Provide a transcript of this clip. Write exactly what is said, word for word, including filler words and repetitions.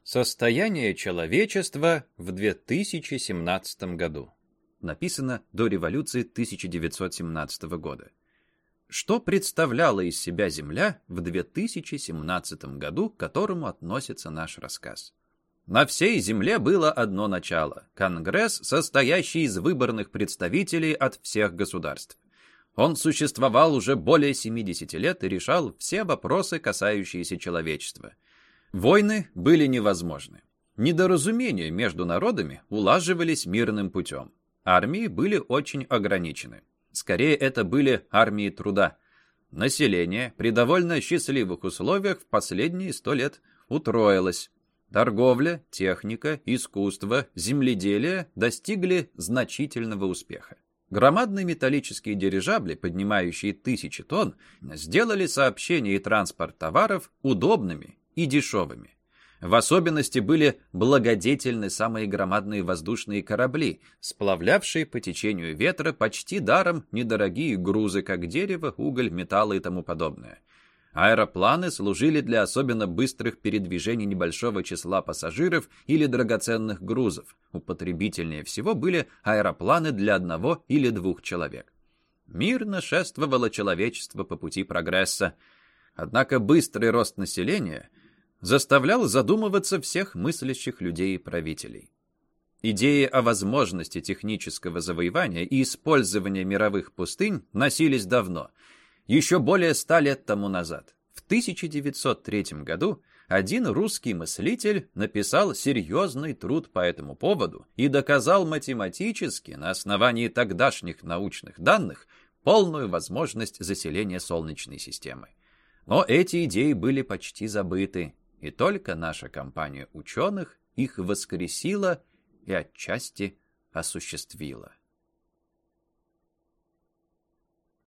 Состояние человечества в две тысячи семнадцатом году. Написано до революции тысяча девятьсот семнадцатого года. Что представляла из себя Земля в две тысячи семнадцатом году, к которому относится наш рассказ? На всей Земле было одно начало – Конгресс, состоящий из выборных представителей от всех государств. Он существовал уже более семидесяти лет и решал все вопросы, касающиеся человечества. Войны были невозможны. Недоразумения между народами улаживались мирным путем. Армии были очень ограничены. Скорее, это были армии труда. Население при довольно счастливых условиях в последние сто лет утроилось. Торговля, техника, искусство, земледелие достигли значительного успеха. Громадные металлические дирижабли, поднимающие тысячи тонн, сделали сообщение и транспорт товаров удобными и дешевыми. В особенности были благодетельны самые громадные воздушные корабли, сплавлявшие по течению ветра почти даром недорогие грузы, как дерево, уголь, металлы и тому подобное. Аэропланы служили для особенно быстрых передвижений небольшого числа пассажиров или драгоценных грузов. Употребительнее всего были аэропланы для одного или двух человек. Мирно шествовало человечество по пути прогресса. Однако быстрый рост населения заставлял задумываться всех мыслящих людей и правителей. Идеи о возможности технического завоевания и использования мировых пустынь носились давно, еще более ста лет тому назад. В тысяча девятьсот третьем году один русский мыслитель написал серьезный труд по этому поводу и доказал математически, на основании тогдашних научных данных, полную возможность заселения Солнечной системы. Но эти идеи были почти забыты, и только наша компания ученых их воскресила и отчасти осуществила.